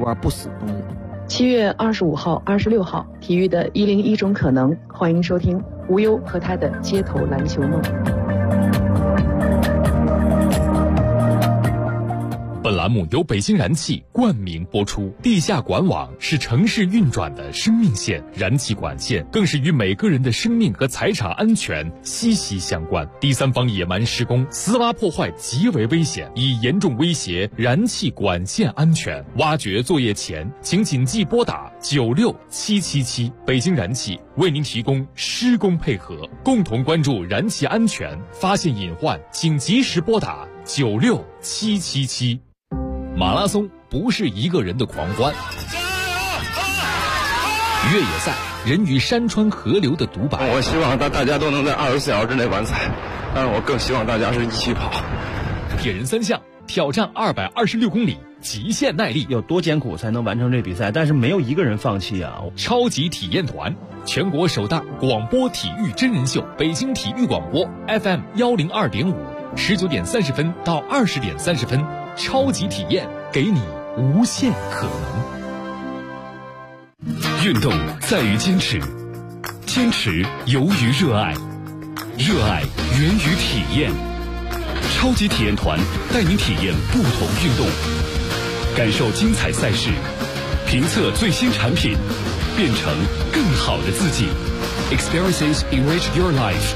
玩不死动物。 7月25号、26号，体育的101种可能，欢迎收听无忧和他的街头篮球梦。 本栏目由北京燃气冠名播出。地下管网是城市运转的生命线，燃气管线更是与每个人的生命和财产安全息息相关。第三方野蛮施工、私挖破坏极为危险，已严重威胁燃气管线安全。挖掘作业前，请谨记拨打96777。北京燃气为您提供施工配合，共同关注燃气安全，发现隐患请及时拨打96777。马拉松不是一个人的狂欢，越野赛人与山川河流的独白。 我希望大家都能在24小时之内完赛，但是我更希望大家是一起跑。 铁人三项挑战226公里，极限耐力， 有多艰苦才能完成这比赛？但是没有一个人放弃啊！ 超级体验团，全国首档广播体育真人秀，北京体育广播 FM 102.5，19点30分到20点30分。超级体验，给你无限可能。 运动在于坚持，坚持由于热爱，热爱源于体验。超级体验团带你体验不同运动，感受精彩赛事，评测最新产品，变成更好的自己。Experiences enrich your life。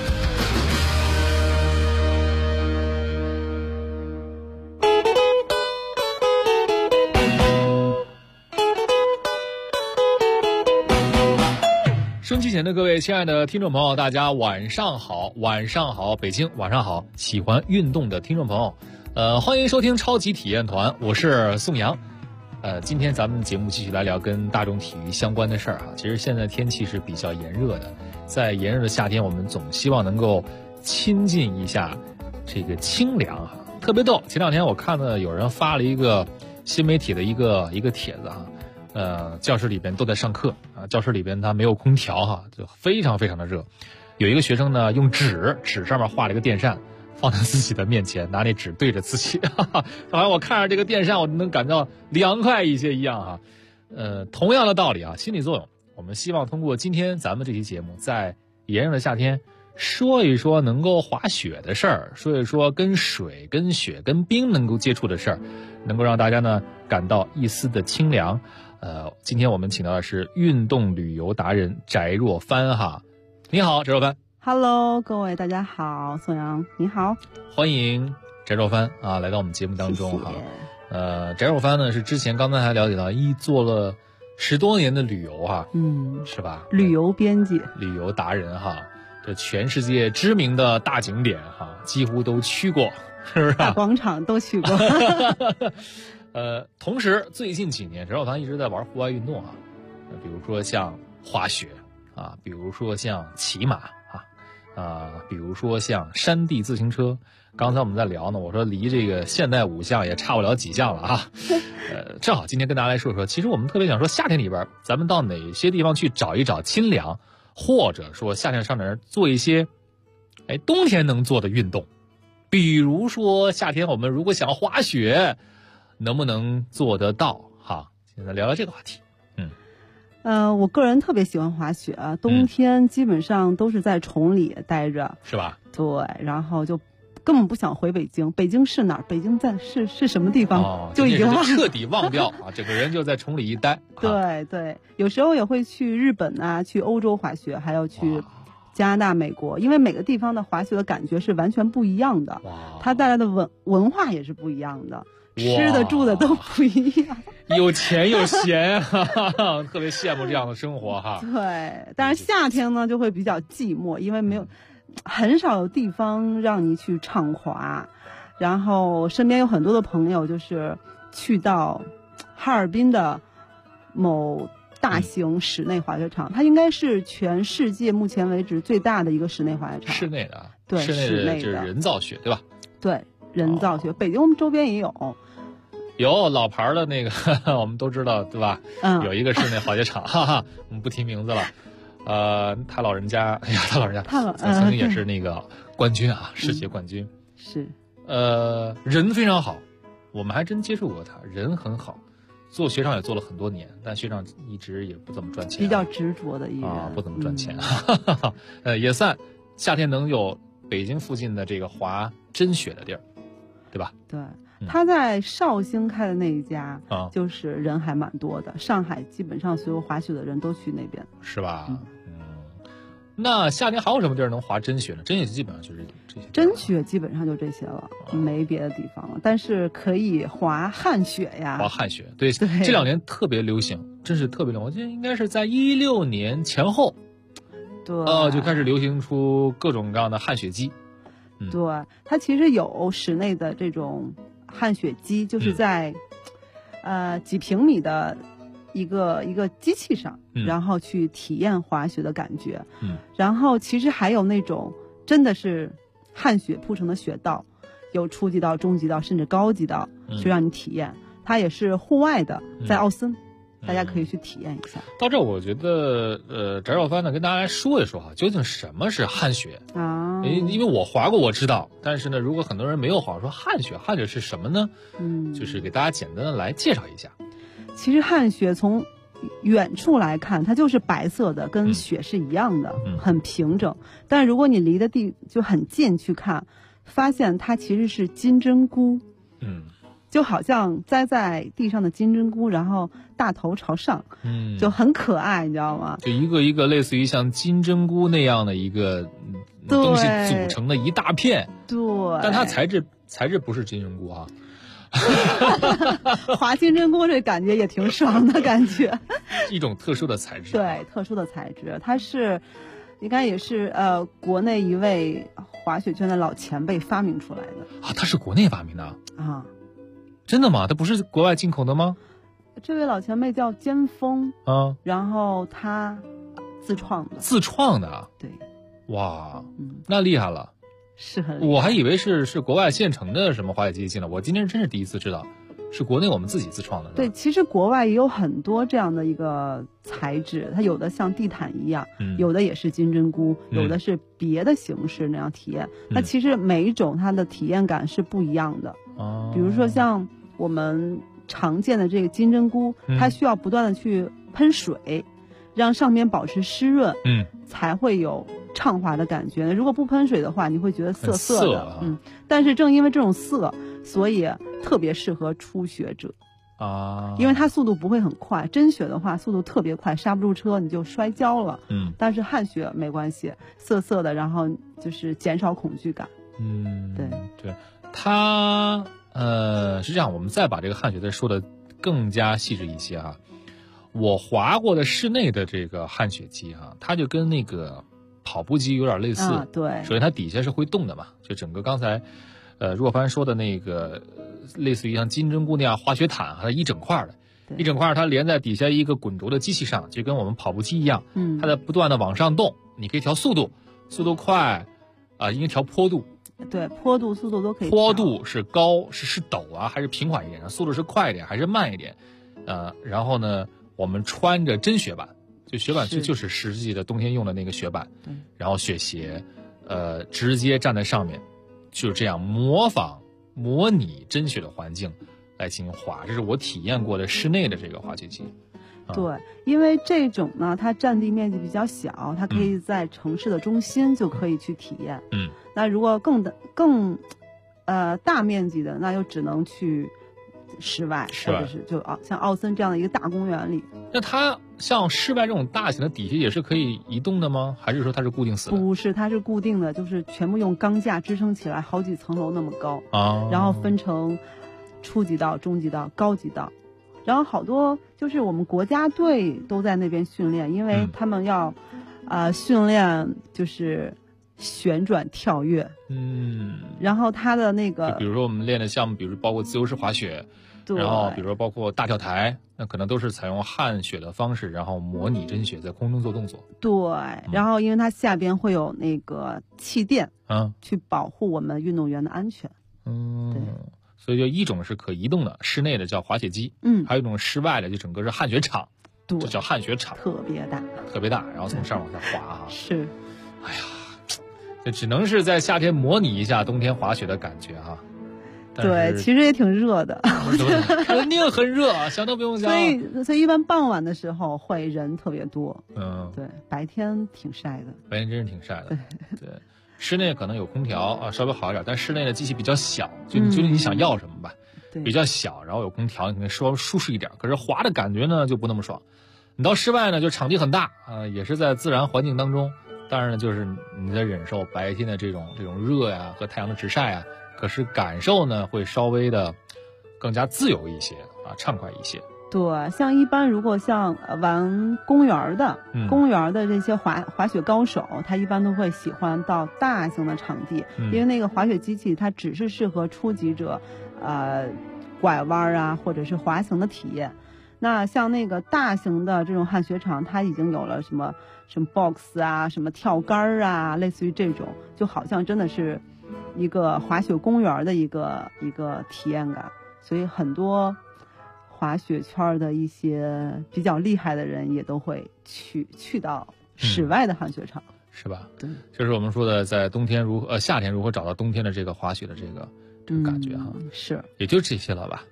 收音机前的各位亲爱的听众朋友，大家晚上好，晚上好，北京晚上好，喜欢运动的听众朋友，欢迎收听超级体验团，我是宋阳。今天咱们节目继续来聊跟大众体育相关的事儿啊。其实现在天气是比较炎热的，在炎热的夏天，我们总希望能够亲近一下这个清凉啊。特别逗，前两天我看到有人发了一个新媒体的一个帖子啊。教室里边都在上课啊，教室里边它没有空调哈，就非常非常的热。有一个学生呢，用纸上面画了一个电扇，放在自己的面前，拿那纸对着自己，哈哈，好像我看着这个电扇，我能感到凉快一些一样哈。同样的道理啊，心理作用，我们希望通过今天咱们这期节目，在炎热的夏天，说一说能够滑雪的事儿，说一说跟水、跟雪、跟冰能够接触的事儿，能够让大家呢感到一丝的清凉。今天我们请到的是运动旅游达人翟若帆哈，你好，翟若帆。 Hello， 各位大家好，宋阳你好， 欢迎翟若帆啊来到我们节目当中哈。翟若帆呢是之前刚才还了解到做了10多年的旅游哈，是吧？ 旅游编辑、 旅游达人哈，这全世界知名的大景点哈，几乎都去过，是不是？ 大广场都去过。 同时最近几年，翟若帆一直在玩户外运动啊，比如说像滑雪啊，比如说像骑马啊，比如说像山地自行车。刚才我们在聊呢，我说离这个现代5项也差不了几项了啊。正好今天跟大家来说说，其实我们特别想说夏天里边咱们到哪些地方去找一找清凉，或者说夏天上哪儿做一些冬天能做的运动。比如说夏天我们如果想滑雪，能不能做得到哈？现在聊聊这个话题。 我个人特别喜欢滑雪，冬天基本上都是在崇礼待着， 是吧？ 对，然后就根本不想回北京。北京是哪儿？北京在是什么地方？就已经彻底忘掉啊！整个人就在崇礼一待。 对对，有时候也会去日本啊，去欧洲滑雪，还要去加拿大、美国，因为每个地方的滑雪的感觉是完全不一样的，它带来的文化也是不一样的。吃的住的都不一样， 有钱有闲，特别羡慕这样的生活哈。 对，但是夏天呢就会比较寂寞，因为很少有地方让你去畅滑。然后身边有很多的朋友就是去到哈尔滨的某大型室内滑雪场，它应该是全世界目前为止最大的一个室内滑雪场。 室内的， 对， 室内的就是人造雪，对吧？ 对，人造雪，北京我们周边也有。 有老牌的那个我们都知道对吧？有一个室内滑雪场，哈哈，我们不提名字了。他老人家，曾经也是那个冠军啊，世界冠军。 是。 人非常好，我们还真接触过他，人很好。 做学长也做了很多年，但学长一直也不怎么赚钱， 比较执着的一个人啊，不怎么赚钱。也算夏天能有北京附近的这个滑真雪的地儿，对吧？ 对，他在绍兴开的那一家啊， 就是人还蛮多的。上海基本上所有滑雪的人都去那边， 是吧？那夏天还有什么地儿能滑真雪呢？真雪基本上就是这些。 真雪基本上就这些了，没别的地方了。但是可以滑旱雪呀， 滑旱雪，对，这2年特别流行，真是特别流行。我记得应该是在16年前后， 对， 就开始流行出各种各样的旱雪机。 对，它其实有室内的这种旱雪机，就是在几平米的一个机器上，然后去体验滑雪的感觉。然后其实还有那种真的是旱雪铺成的雪道，有初级道、中级道甚至高级道，去让你体验。它也是户外的，在奥森。大家可以去体验一下。 到这，我觉得翟少帆呢，跟大家来说一说哈，究竟什么是旱雪啊？因为我滑过，我知道。但是呢，如果很多人没有滑，说旱雪是什么呢？就是给大家简单的来介绍一下。 其实旱雪从远处来看，它就是白色的，跟雪是一样的，很平整。但如果你离的地就很近去看，发现它其实是金针菇。就好像栽在地上的金针菇，然后大头朝上，就很可爱，你知道吗？ 就一个一个类似于像金针菇那样的一个东西组成的一大片。 对， 但它材质不是金针菇啊。 滑金针菇这感觉也挺爽的感觉。 一种特殊的材质。 对，特殊的材质，它是应该也是国内一位滑雪圈的老前辈发明出来的啊。他是国内发明的啊。 真的吗？它不是国外进口的吗？ 这位老前辈叫尖峰啊， 然后他自创的。 自创的？ 对。 哇，那厉害了， 是很厉害。 我还以为是国外现成的什么滑雪机器呢，我今天真是第一次知道，是国内我们自己自创的。 对，其实国外也有很多这样的一个材质，它有的像地毯一样，有的也是金针菇，有的是别的形式那样体验。那其实每一种它的体验感是不一样的。比如说像我们常见的这个金针菇，它需要不断的去喷水，让上面保持湿润，才会有畅滑的感觉。如果不喷水的话，你会觉得涩涩的。但是正因为这种涩，所以特别适合初学者啊，因为它速度不会很快。真雪的话，速度特别快，刹不住车你就摔跤了。但是旱雪没关系，涩涩的，然后就是减少恐惧感。 对，它是这样，我们再把这个旱雪再说的更加细致一些啊。我滑过的室内的这个旱雪机啊，它就跟那个跑步机有点类似。 对， 首先它底下是会动的嘛，就整个刚才若帆说的那个类似于像金针菇那样滑雪毯，它一整块的，一整块它连在底下一个滚轴的机器上，就跟我们跑步机一样，它在不断的往上动，你可以调速度快应该调坡度。 对，坡度、速度都可以。 坡度是高是陡啊，还是平缓一点？速度是快一点还是慢一点？然后呢，我们穿着真雪板，就雪板就是实际的冬天用的那个雪板，然后雪鞋，直接站在上面，就这样模拟真雪的环境来进行滑。这是我体验过的室内的这个滑雪机。 对，因为这种呢，它占地面积比较小，它可以在城市的中心就可以去体验。那如果更大面积的，那就只能去室外，或者是就像奥森这样的一个大公园里。 那它像室外这种大型的底下也是可以移动的吗？还是说它是固定死的？ 不是，它是固定的，就是全部用钢架支撑起来，好几层楼那么高啊，然后分成初级道、中级道、高级道。然后好多就是我们国家队都在那边训练，因为他们要训练就是旋转跳跃。然后他的那个， 比如说我们练的项目，比如包括自由式滑雪，然后比如说包括大跳台，那可能都是采用旱雪的方式，然后模拟真雪在空中做动作。 对，然后因为它下边会有那个气垫，去保护我们运动员的安全。对。 所以就一种是可移动的室内的叫滑雪机，还有一种室外的就整个是旱雪场，这叫旱雪场， 特别大， 然后从上往下滑哈。 是， 哎呀，这只能是在夏天模拟一下冬天滑雪的感觉哈。 对，其实也挺热的， 肯定很热，想都不用想。 所以一般傍晚的时候会人特别多。对，白天挺晒的。 白天真是挺晒的。对，室内可能有空调啊，稍微好一点，但室内的机器比较小，就你想要什么吧，比较小，然后有空调，你可能稍微舒适一点。可是滑的感觉呢就不那么爽。你到室外呢，就场地很大也是在自然环境当中，当然呢就是你在忍受白天的这种热呀和太阳的直晒啊。可是感受呢，会稍微的更加自由一些畅快一些。 对，像一般如果像玩公园的这些滑雪高手，他一般都会喜欢到大型的场地，因为那个滑雪机器它只是适合初级者，拐弯啊或者是滑行的体验。那像那个大型的这种旱雪场，它已经有了什么 box 啊，什么跳杆啊，类似于这种，就好像真的是一个滑雪公园的一个体验感。所以很多滑雪圈的一些比较厉害的人也都会去到室外的旱雪场， 是吧？ 对， 就是我们说的在夏天如何找到冬天的这个滑雪的这个感觉哈。 是， 也就这些了吧。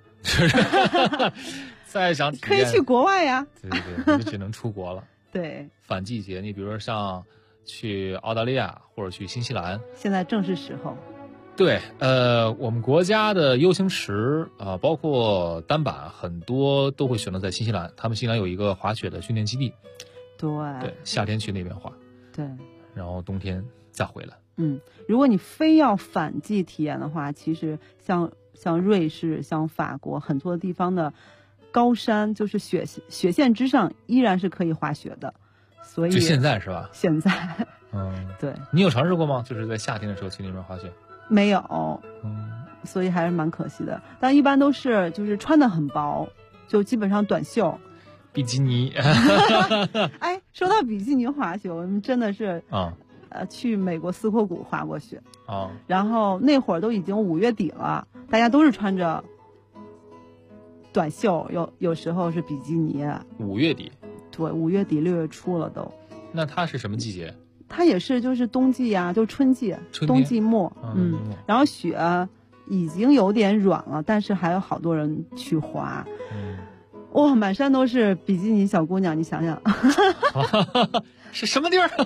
再想体验可以去国外呀。 对，你就只能出国了。 对， 反季节，你比如说像去澳大利亚或者去新西兰， 现在正是时候。 对，我们国家的 U 型池包括单板，很多都会选择在新西兰。他们新西兰有一个滑雪的训练基地。对，夏天去那边滑。 对， 然后冬天再回来。 如果你非要反季体验的话，其实像瑞士、像法国很多地方的高山，就是雪线之上依然是可以滑雪的。所以就现在是吧？ 现在。对。 你有尝试过吗？就是在夏天的时候去那边滑雪？ 没有。所以还是蛮可惜的。但一般都是就是穿得很薄，就基本上短袖。 比基尼。 哎，说到比基尼滑雪，我们真的是去美国斯科谷滑过雪。然后那会儿都已经5月底了，大家都是穿着短袖，有时候是比基尼。 5月底。 对，5月底6月初了都。 那它是什么季节？ 它也是就是冬季啊，就是春季，冬季末。然后雪已经有点软了，但是还有好多人去滑。哇，满山都是比基尼小姑娘，你想想。 是什么地儿？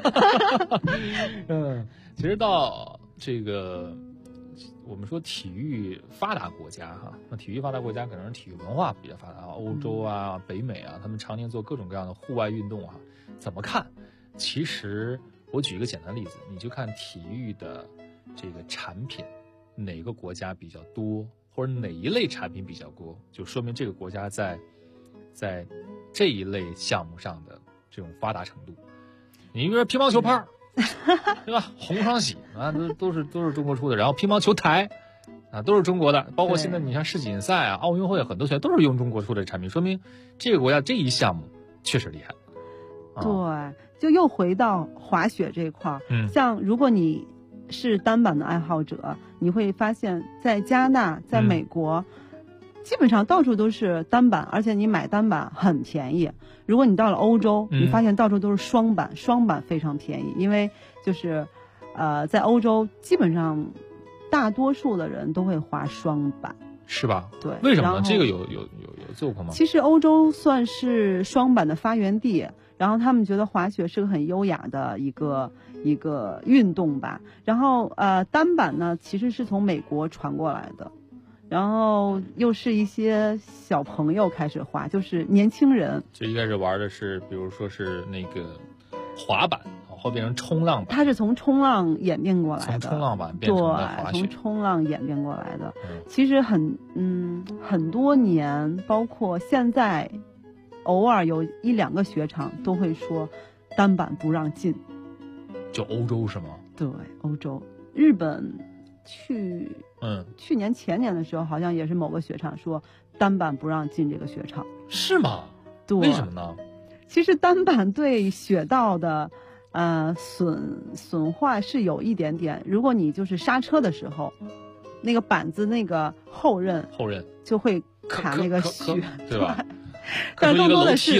其实到这个我们说体育发达国家那体育发达国家可能是体育文化比较发达，欧洲啊、北美啊，他们常年做各种各样的户外运动怎么看？其实我举一个简单的例子，你就看体育的这个产品，哪个国家比较多，或者哪一类产品比较多，就说明这个国家在这一类项目上的这种发达程度。你比如说乒乓球拍，对吧？红双喜都是中国出的，然后乒乓球台都是中国的，包括现在你像世锦赛奥运会很多选手都是用中国出的产品，说明这个国家这一项目确实厉害。 对，就又回到滑雪这一块像如果你是单板的爱好者，你会发现在加拿大、在美国，基本上到处都是单板，而且你买单板很便宜。如果你到了欧洲，你发现到处都是双板，双板非常便宜，因为就是在欧洲基本上大多数的人都会滑双板。是吧？ 对。 为什么呢？这个有做过吗？ 其实欧洲算是双板的发源地，然后他们觉得滑雪是个很优雅的一个运动吧。然后单板呢，其实是从美国传过来的，然后又是一些小朋友开始滑，就是年轻人。 就一开始玩的是，比如说是那个滑板，后变成冲浪板。 它是从冲浪演变过来的， 从冲浪板变成了滑雪。 对，从冲浪演变过来的。其实很多年，包括现在，偶尔有1-2个雪场都会说单板不让进。 就欧洲是吗？ 对，欧洲。日本去年前年的时候，好像也是某个雪场说单板不让进这个雪场。 是吗？ 对。 为什么呢？ 其实单板对雪道的损坏是有一点点。如果你就是刹车的时候，那个板子那个后刃就会卡那个雪， 对吧？ 但更多的是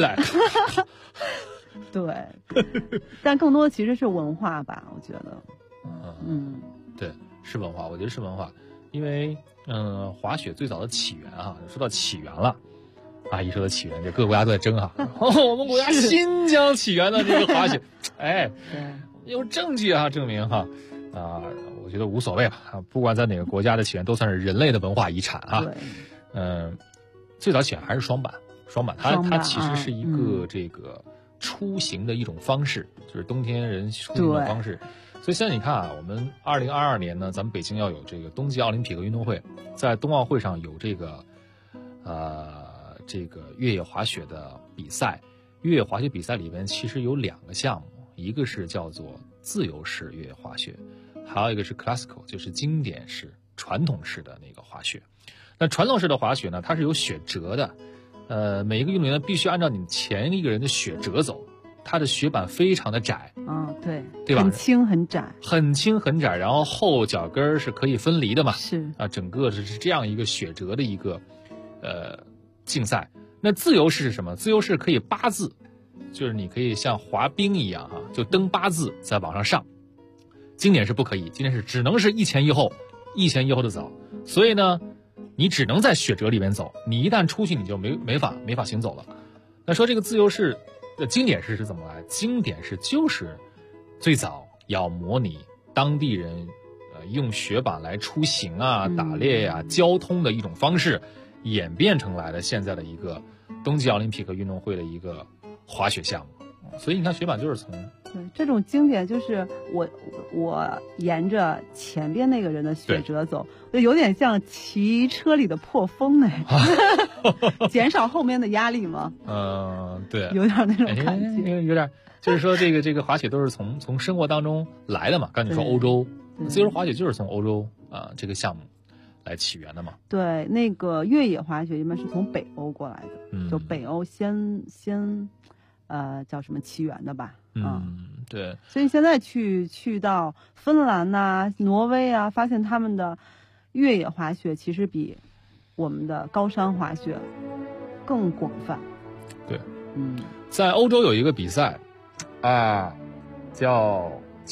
对，但更多的其实是文化吧，我觉得。 对，是文化，我觉得是文化，因为滑雪最早的起源啊，说到起源了。一说到起源，这各个国家都在争哈。我们国家新疆起源的这个滑雪，有证据啊证明哈。我觉得无所谓吧，不管在哪个国家的起源，都算是人类的文化遗产啊。最早起源还是双板，它其实是一个这个出行的一种方式，就是冬天人出行的方式。所以现在你看啊，我们2022年呢，咱们北京要有这个冬季奥林匹克运动会，在冬奥会上有这个越野滑雪的比赛。越野滑雪比赛里边其实有2个项目，一个是叫做自由式越野滑雪，还有一个是 classical， 就是经典式传统式的那个滑雪。那传统式的滑雪呢，它是有雪折的，每一个运动员必须按照你前一个人的雪折走，它的雪板非常的窄，对吧？ 很轻很窄， 然后后脚跟是可以分离的嘛， 是啊，整个是这样一个雪折的一个竞赛。那自由式是什么？自由式可以8字，就是你可以像滑冰一样就蹬8字再往上上。经典是不可以，经典是只能是一前一后的走，所以呢，你只能在雪折里面走，你一旦出去你就没法行走了。那说这个自由式的经典式是怎么来？经典式就是最早要模拟当地人用雪板来出行打猎交通的一种方式，演变成来的现在的一个冬季奥林匹克运动会的一个滑雪项目。所以你看雪板就是从这种经典，就是我沿着前边那个人的雪折走，有点像骑车里的破风减少后面的压力吗？ 对， 有点那种感觉， 有点，就是说这个滑雪都是从生活当中来的嘛。刚才你说欧洲自由滑雪就是从欧洲这个项目来起源的嘛。 对，那个越野滑雪一般是从北欧过来的，就北欧先叫什么起源的吧？ 对。 所以现在去到芬兰挪威发现他们的越野滑雪其实比我们的高山滑雪更广泛。 对，在欧洲有一个比赛叫，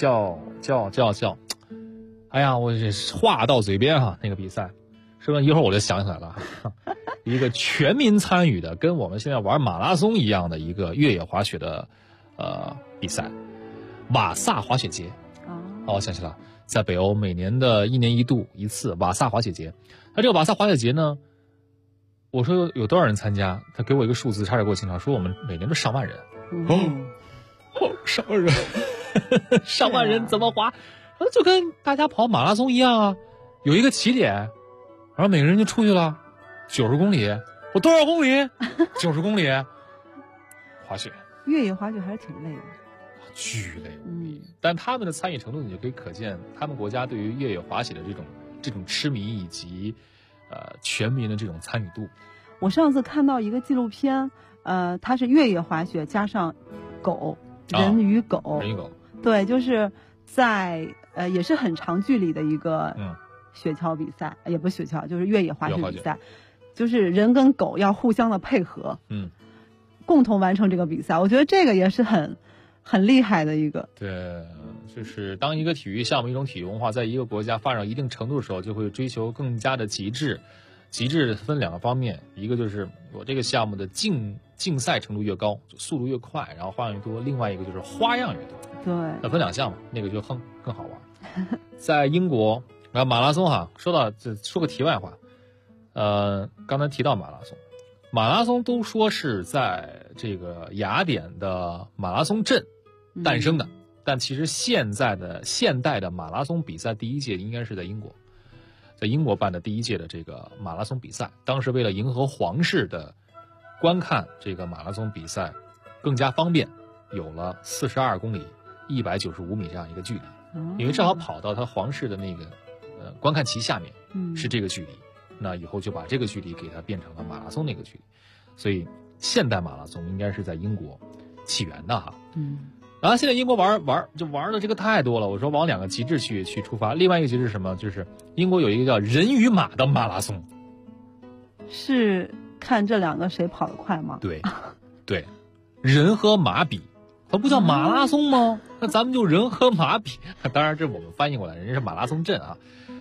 哎呀，我这话到嘴边那个比赛，是吧？一会儿我就想起来了，一个全民参与的，跟我们现在玩马拉松一样的一个越野滑雪的比赛，瓦萨滑雪节。我想起来了，在北欧每年的1年1度一次瓦萨滑雪节。那这个瓦萨滑雪节呢，我说有多少人参加，他给我一个数字，差点给我清场，说我们每年都上万人。上万人，上万人怎么滑？就跟大家跑马拉松一样有一个起点，然后每个人就出去了，90公里，我多少公里？90公里，滑雪。 越野滑雪还是挺累的， 巨累无比。但他们的参与程度，你就可以可见他们国家对于越野滑雪的这种痴迷以及全民的这种参与度。 我上次看到一个纪录片，它是越野滑雪加上狗，人与狗，对，就是在也是很长距离的一个雪橇比赛，也不是雪橇，就是越野滑雪比赛，就是人跟狗要互相的配合，共同完成这个比赛。我觉得这个也是很厉害的一个。对， 就是当一个体育项目、一种体育文化在一个国家发展到一定程度的时候，就会追求更加的极致。极致分2个方面，一个就是我这个项目的竞赛程度越高，速度越快，然后花样越多；另外一个就是花样越多。 对， 那分2项嘛，那个就更好玩。在英国，然后马拉松说个题外话，刚才提到马拉松都说是在这个雅典的马拉松镇诞生的，但其实现代的马拉松比赛第一届应该是在英国。在英国办的第一届的这个马拉松比赛，当时为了迎合皇室的观看这个马拉松比赛更加方便，有了42公里195米这样一个距离，因为正好跑到他皇室的那个观看旗下面，是这个距离，那以后就把这个距离给它变成了马拉松那个距离，所以现代马拉松应该是在英国起源的然后现在英国玩的这个太多了，我说往2个极致去出发。另外一个极致是什么？就是英国有一个叫人与马的马拉松， 是看这2个谁跑得快吗？ 对，人和马比，它不叫马拉松吗？那咱们就人和马比。当然这是我们翻译过来，人家是马拉松阵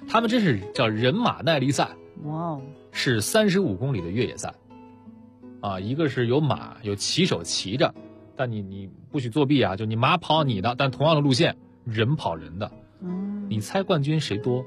他们这是叫人马耐力赛， 哇哦， 是35公里的越野赛，啊，一个是有马有骑手骑着，但你不许作弊啊，就你马跑你的，但同样的路线，人跑人的，你猜冠军谁多？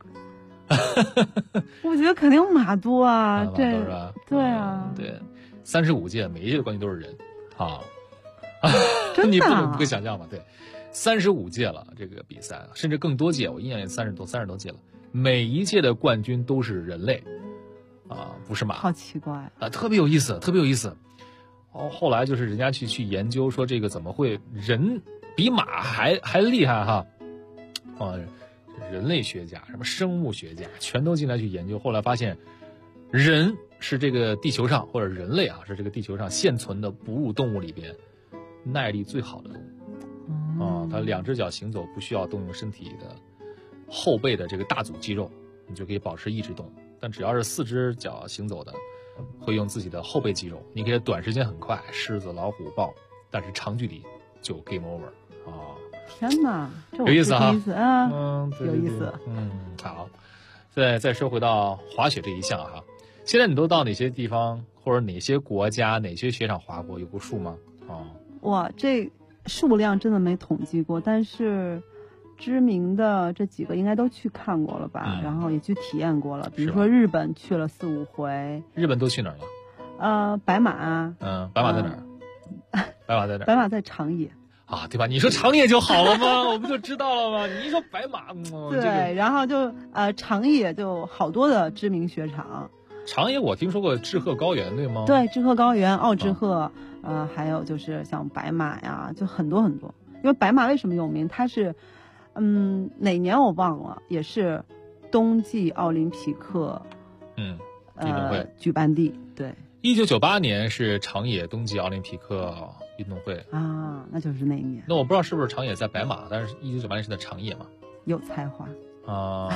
我觉得肯定马多啊，这是吧？ 对啊， 对，35届每一届的冠军都是人啊， 真的你不会想象吧？对，35届了这个比赛，甚至更多届，我印象里30多届了，每一届的冠军都是人类啊，不是马， 好奇怪啊，特别有意思，特别有意思。后来就是人家去研究说这个怎么会人比马还厉害哈，啊。人类学家、什么生物学家全都进来去研究，后来发现，人是这个地球上或者人类啊是这个地球上现存的哺乳动物里边耐力最好的动物啊，它2只脚行走不需要动用身体的后背的这个大组肌肉，你就可以保持一直动。但只要是4只脚行走的，会用自己的后背肌肉，你可以短时间很快，狮子、老虎、豹，但是长距离就 game over 啊。 天哪，这我有意思哈， 第一次啊， 对有意思。 好，再说回到滑雪这一项哈，现在你都到哪些地方或者哪些国家、哪些雪场滑过？有个数吗？ 哇，这数量真的没统计过，但是知名的这几个应该都去看过了吧？然后也去体验过了，比如说日本去了4、5回。 日本都去哪儿了？ 白马。 白马在哪儿？白马在哪儿？ 白马在长野。 啊，对吧？你说长野就好了吗？我不就知道了吗？你一说白马， 对， 这个、 然后就长野就好多的知名雪场。 长野我听说过志贺高原，对吗？ 对，志贺高原、奥志贺，还有就是像白马呀，就很多很多。因为白马为什么有名？它是，哪年我忘了，也是冬季奥林匹克， 运动会举办地。对 ，1998年是长野冬季奥林匹克运动会啊，那就是那一年。 那我不知道是不是长野在白马，但是1998年是在长野嘛？ 有才华啊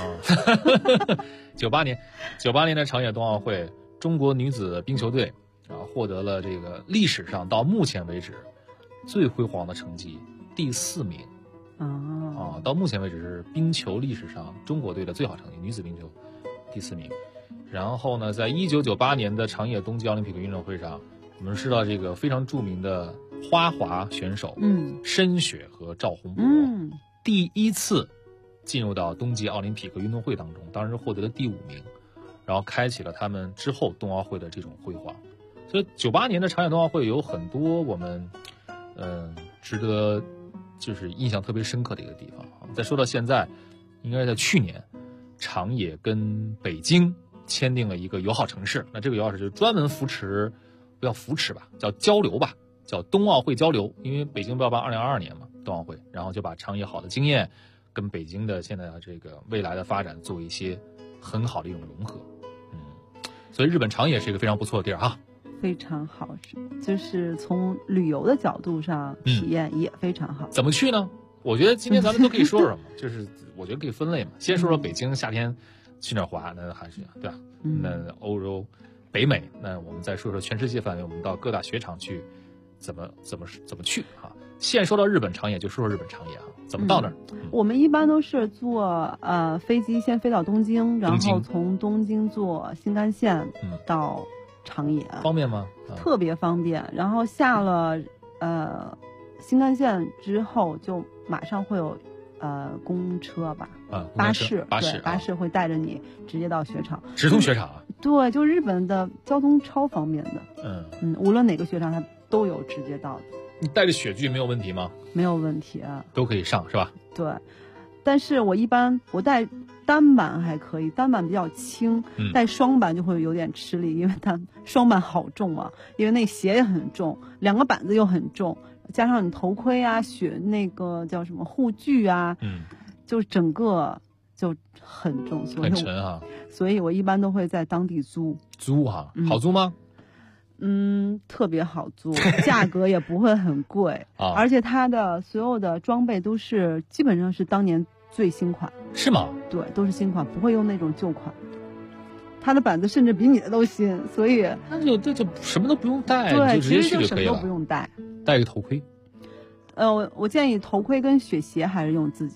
！98年的长野冬奥会，中国女子冰球队获得了这个历史上到目前为止最辉煌的成绩，第4名。到目前为止是冰球历史上中国队的最好成绩，女子冰球第4名。然后呢，在1998年的长野冬季奥林匹克运动会上，我们知道这个非常著名的花滑选手，申雪和赵宏博，第一次进入到冬季奥林匹克运动会当中，当时获得了第5名，然后开启了他们之后冬奥会的这种辉煌。所以98年的长野冬奥会有很多我们值得就是印象特别深刻的一个地方。再说到现在，应该是在去年，长野跟北京签订了一个友好城市，那这个友好城市就专门扶持，不要扶持吧，叫交流吧，叫冬奥会交流。因为北京不要办2022年嘛冬奥会，然后就把长野好的经验跟北京的现在的这个未来的发展做一些很好的一种融合。所以日本长野是一个非常不错的地儿哈。 非常好，就是从旅游的角度上体验也非常好。 怎么去呢？我觉得今天咱们都可以说说嘛，就是我觉得可以分类嘛。先说说北京夏天去哪儿滑，那还是对吧？那欧洲、北美，那我们再说说全世界范围，我们到各大雪场去怎么去啊？先说到日本长野，就说说日本长野啊，怎么到那儿？ 我们一般都是坐飞机先飞到东京，然后从东京坐新干线到长野， 方便吗？ 特别方便。然后下了新干线之后，就马上会有公车吧，巴士会带着你直接到雪场， 直通雪场啊。 对，就日本的交通超方便的，无论哪个雪场它都有直接到的。 你带着雪具没有问题吗？ 没有问题啊， 都可以上是吧？ 对，但是我带单板还可以，单板比较轻，带双板就会有点吃力，因为它双板好重啊，因为那鞋也很重，2个板子又很重，加上你头盔啊、雪那个叫什么护具啊，就整个就很重， 很沉哈。 所以我一般都会在当地租哈，好租吗？ 特别好租，价格也不会很贵而且它的所有的装备都是基本上是当年最新款。 是吗？ 对，都是新款，不会用那种旧款。它的板子甚至比你的都新，所以那就什么都不用带， 对， 就直接去就可以了。 其实就什么都不用带， 带一个头盔。 我建议头盔跟雪鞋还是用自己的。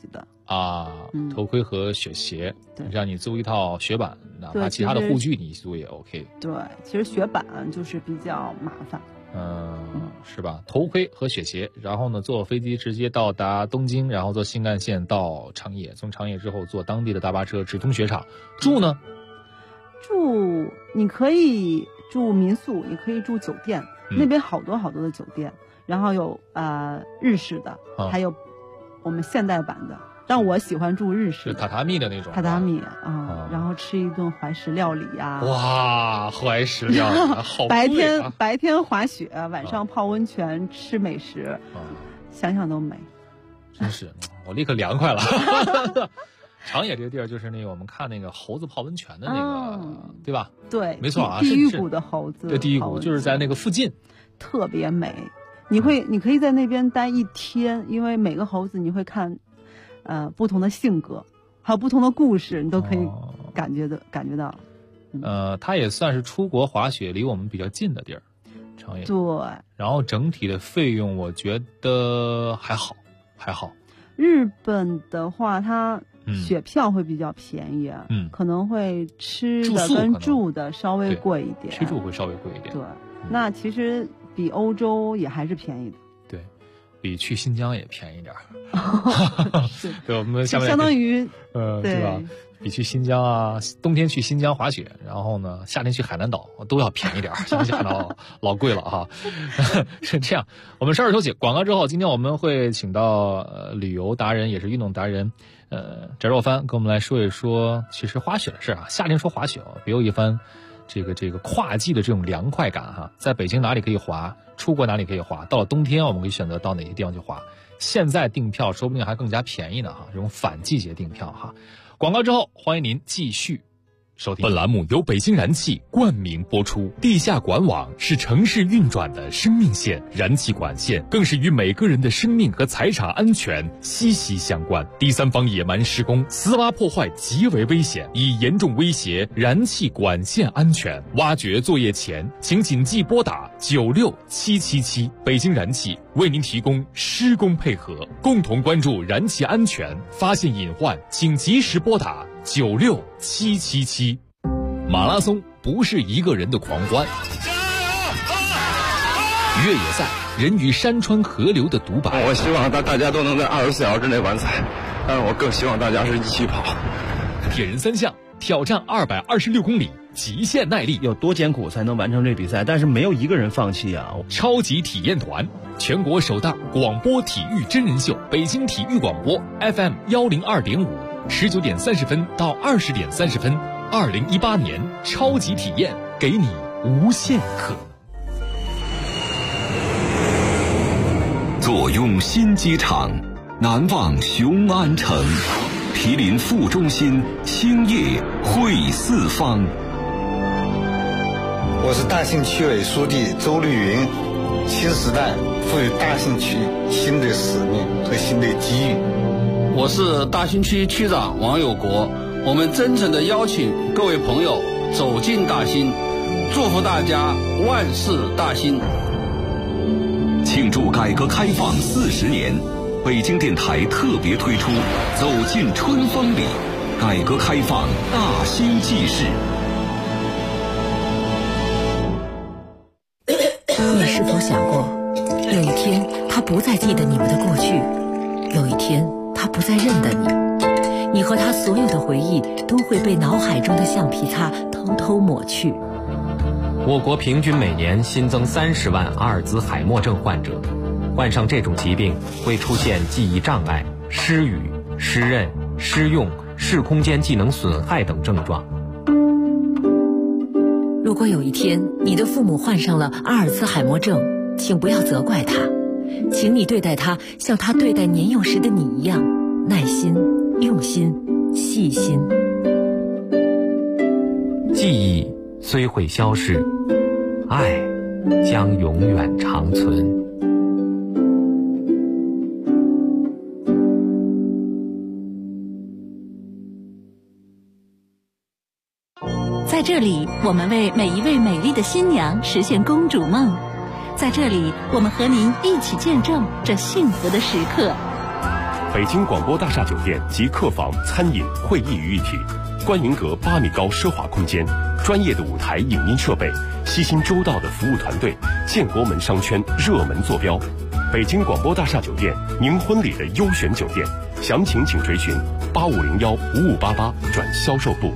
头盔和雪鞋，让你租一套雪板，哪怕其他的护具你租也 OK。 对，其实雪板就是比较麻烦。 是吧？头盔和雪鞋，然后呢，坐飞机直接到达东京，然后坐新干线到长野，从长野之后坐当地的大巴车直通雪场。住呢？ 你可以住民宿，也可以住酒店，那边好多好多的酒店，然后有日式的，还有我们现代版的。但我喜欢住日式的， 榻榻米的那种。 榻榻米然后吃一顿怀石料理呀。 哇，怀石料理好贵啊！ 白天滑雪，晚上泡温泉，吃美食，想想都美。 真是，我立刻凉快了。长野这个地儿就是那个我们看那个猴子泡温泉的那个，对吧？ 对， 没错啊， 地狱谷的猴子。 对，地狱谷就是在那个附近， 特别美。你可以在那边待一天，因为每个猴子你会看。不同的性格，还有不同的故事，你都可以感觉到。 它也算是出国滑雪离我们比较近的地儿，长野。 对。 然后整体的费用我觉得还好。 日本的话，它雪票会比较便宜，可能会吃的跟住的稍微贵一点， 吃住会稍微贵一点。 对，那其实比欧洲也还是便宜的。 对。比去新疆也便宜点是对，我们下面相当于对吧？比去新疆冬天去新疆滑雪，然后呢，夏天去海南岛都要便宜点，夏天去海南岛老贵了是这样。我们12休息广告之后，今天我们会请到旅游达人，也是运动达人，翟若帆跟我们来说一说，其实滑雪的事夏天说滑雪别有一番这个跨季的这种凉快感在北京哪里可以滑，出国哪里可以滑，到了冬天我们可以选择到哪些地方去滑。现在订票说不定还更加便宜呢这种反季节订票广告之后，欢迎您继续收听。 本栏目由北京燃气冠名播出。地下管网是城市运转的生命线，燃气管线更是与每个人的生命和财产安全息息相关。第三方野蛮施工、私挖破坏极为危险，已严重威胁燃气管线安全。挖掘作业前，请谨记拨打96777。北京燃气为您提供施工配合，共同关注燃气安全，发现隐患请及时拨打96777。马拉松不是一个人的狂欢，越野赛人与山川河流的独白。 我希望大家都能在24小时之内完赛，但是我更希望大家是一起跑。 铁人3项挑战226公里，极限耐力。 有多艰苦才能完成这比赛？但是没有一个人放弃超级体验团，全国首档广播体育真人秀，北京体育广播 FM 102.5，19点30分到20点30分。2018年超级体验，给你无限可。 坐拥新机场，难忘雄安城，毗邻副中心，兴业汇四方。 我是大兴区委书记周绿云。新时代赋予大兴区新的使命和新的机遇。 我是大兴区区长王有国。我们真诚地邀请各位朋友走进大兴，祝福大家万事大兴。 庆祝改革开放40年，北京电台特别推出《走进春风里》，改革开放大兴纪事。 你是否想过，有一天他不再记得你们的过去，有一天他不再认得你和他所有的回忆都会被脑海中的橡皮擦偷偷抹去。 我国平均每年新增30万阿尔兹海默症患者，患上这种疾病会出现记忆障碍、失语、失认、失用、视空间技能损害等症状。 如果有一天你的父母患上了阿尔兹海默症，请不要责怪他，请你对待他像他对待年幼时的你一样，耐心、用心、细心。 记忆虽会消失，爱将永远长存。 在这里，我们为每一位美丽的新娘实现公主梦。在这里，我们和您一起见证这幸福的时刻。 北京广播大厦酒店集客房、餐饮、会议于一体，观云阁8米高奢华空间，专业的舞台影音设备，悉心周到的服务团队，建国门商圈热门坐标。北京广播大厦酒店，您婚礼的优选酒店，详情请垂询8501-5588转销售部。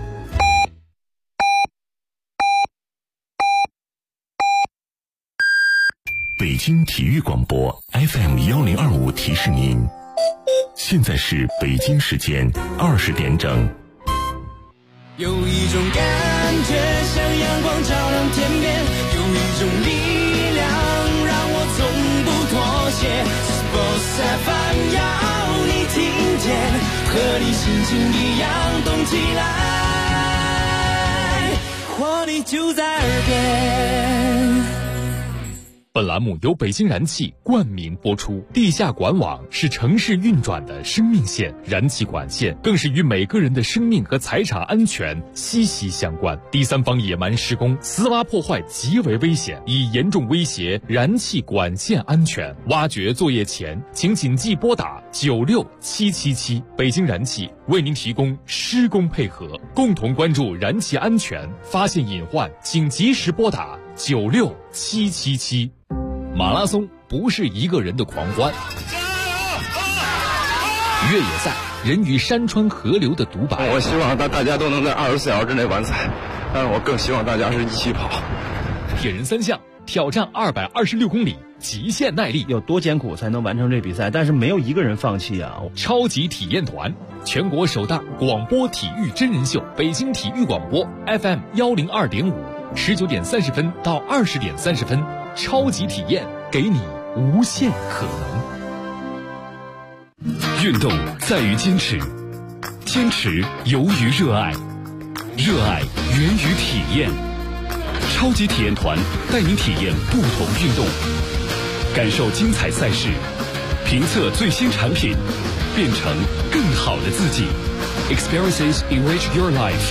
北京体育广播 FM1025提示您，现在是北京时间20点整。 有一种感觉像阳光照亮天边，有一种力量让我从不妥协。Sports FM 要你听见，和你心情一样动起来，活力就在耳边。 本栏目由北京燃气冠名播出。地下管网是城市运转的生命线，燃气管线更是与每个人的生命和财产安全息息相关。第三方野蛮施工、私挖破坏极为危险，已严重威胁燃气管线安全。挖掘作业前，请谨记拨打96777。北京燃气为您提供施工配合，共同关注燃气安全，发现隐患请及时拨打96777。马拉松不是一个人的狂欢，越野赛人与山川河流的独白。 我希望大家都能在24小时之内完赛，但是我更希望大家是一起跑。 铁人3项挑战226公里，极限耐力， 有多艰苦才能完成这比赛？但是没有一个人放弃啊！ 超级体验团，全国首档广播体育真人秀，北京体育广播 FM102.5，19点30分到20点30分，超级体验，给你无限可能。运动在于坚持，坚持由于热爱，热爱源于体验。超级体验团带您体验不同运动，感受精彩赛事，评测最新产品，变成更好的自己。Experiences enrich your life。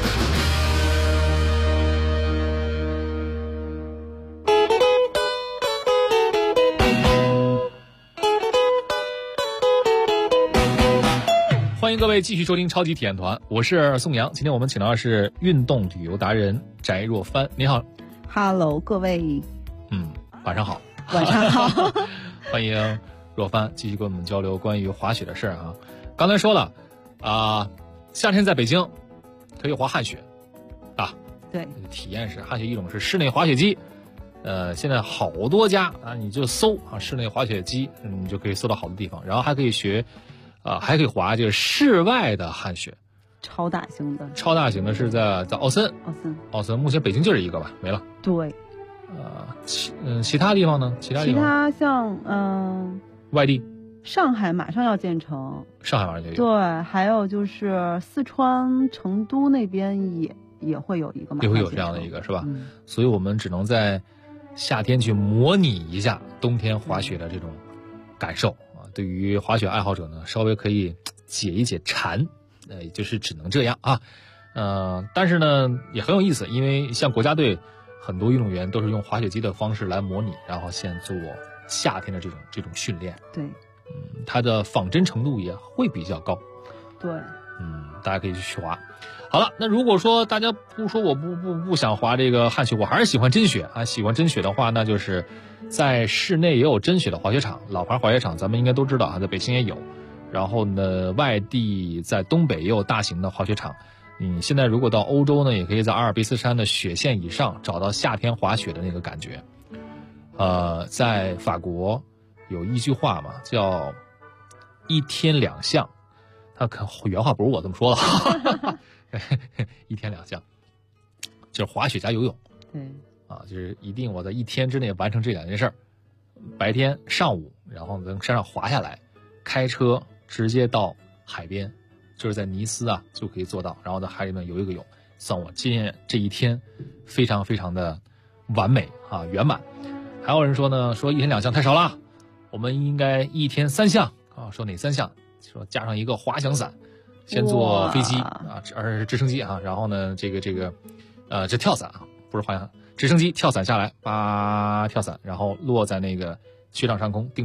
欢迎各位继续收听超级体验团，我是宋阳。今天我们请到的是运动旅游达人翟若帆。你好。 Hello， 各位。 晚上好。 晚上好。 欢迎若帆继续跟我们交流关于滑雪的事儿啊。刚才说了夏天在北京可以滑旱雪啊。 对。 体验是旱雪，一种是室内滑雪机。现在好多家啊，你就搜室内滑雪机，你就可以搜到好多地方，然后还可以学。还可以滑这个室外的旱雪， 超大型的是在奥森，目前北京就这一个吧，没了。 对， 其他地方呢？其他像外地， 上海马上要建成， 上海马上就有。 对，还有就是四川成都那边也会有一个， 也会有这样的一个，是吧？所以我们只能在夏天去模拟一下冬天滑雪的这种感受。对于滑雪爱好者呢，稍微可以解一解馋，也就是只能这样啊。但是呢也很有意思，因为像国家队很多运动员都是用滑雪机的方式来模拟，然后先做夏天的这种训练。 对， 它的仿真程度也会比较高。 对， 大家可以去滑。好了，那如果说大家不想滑这个旱雪，我还是喜欢真雪啊。喜欢真雪的话，那就是在室内也有真雪的滑雪场，老牌滑雪场咱们应该都知道啊，在北京也有。然后呢，外地在东北也有大型的滑雪场。你现在如果到欧洲呢，也可以在阿尔卑斯山的雪线以上找到夏天滑雪的那个感觉。在法国有一句话嘛，叫一天2项，它原话不是我这么说的。一天2项，就是滑雪加游泳。 对就是一定我在一天之内完成这2件事儿。白天上午，然后从山上滑下来，开车直接到海边，就是在尼斯就可以做到，然后在海里面游一个泳，算我今天这一天非常非常的完美圆满。还有人说呢，说一天2项太少了，我们应该一天3项说哪3项？说加上一个滑翔伞，先坐飞机而是直升机然后呢这跳伞不是滑翔，直升机跳伞下来，跳伞，然后落在那个雪场上空定点，